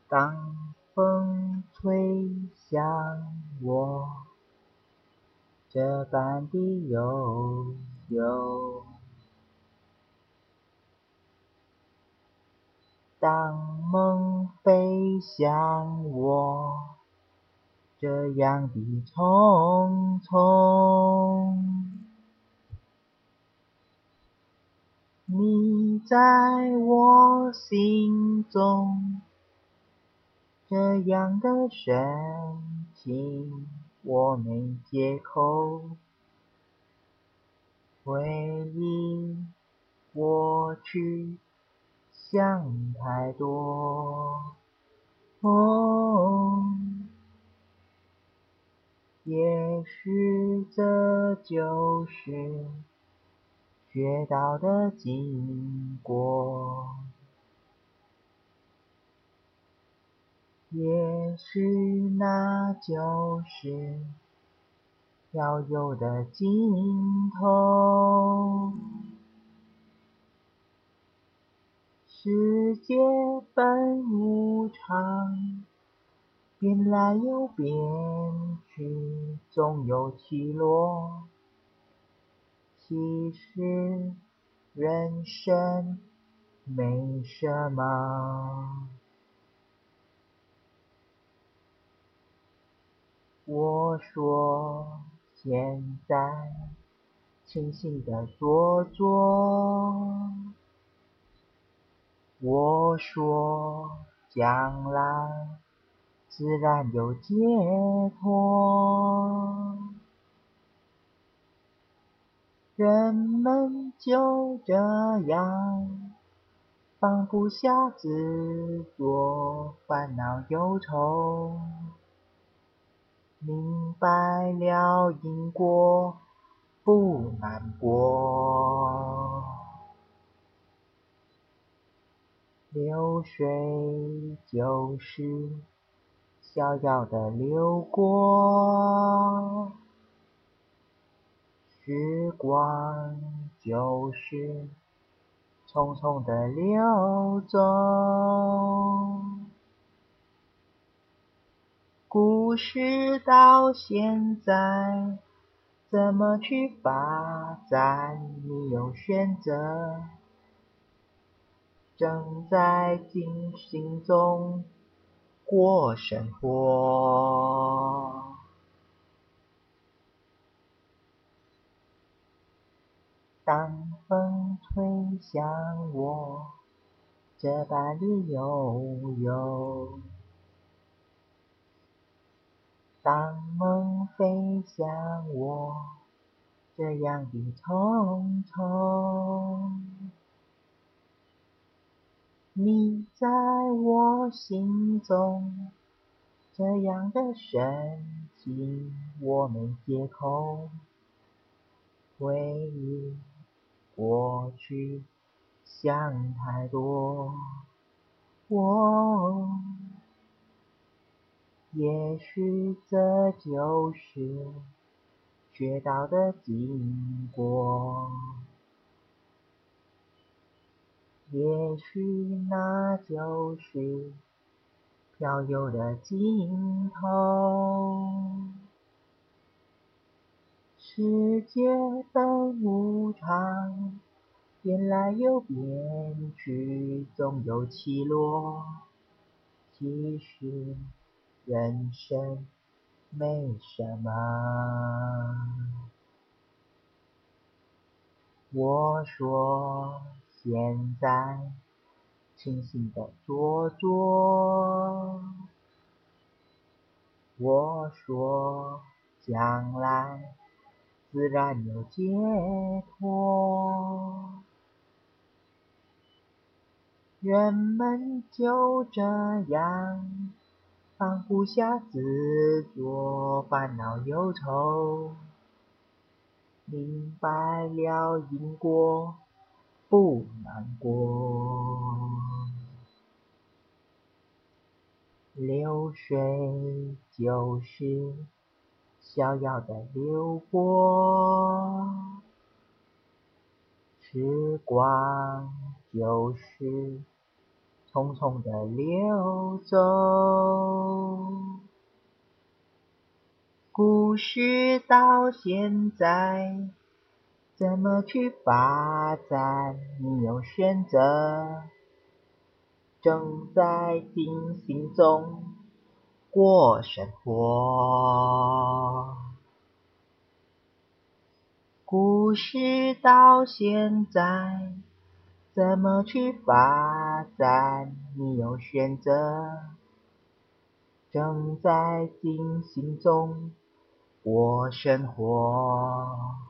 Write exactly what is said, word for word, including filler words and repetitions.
当风吹向我，这般的悠悠；当梦飞向我，这样的匆匆。你在我心中，这样的深情我没借口。回忆过去，想太多。哦，也许这就是学到的经过，也许那就是要有的尽头。世界本无常，变来又变去，总有起落。其实人生没什么，我说现在清醒的做作，我说将来自然有解脱。人们就这样放不下执着，烦恼忧愁，明白了因果不难过。流水就是逍遥的流过，时光就是匆匆的流走。故事到现在怎么去发展？你有选择，正在进行中过生活。当风吹向我，这般的悠悠；当梦飞向我，这样的匆匆。你在我心中，这样的深情我没借口。回忆过去，想太多。我也许这就是学到的经过，也许那就是漂流的尽头。世界本无常，变来又变去，总有起落。其实人生没什么，我说现在清醒的做作，我说将来自然有解脱。人们就这样放不下执着，烦恼忧愁，明白了因果不难过。流水就是逍遥的流过，时光就是匆匆的流走。故事到现在，怎么去发展？你有选择，正在进行中过生活。故事到现在，怎么去发展？你有选择，正在进行中过生活。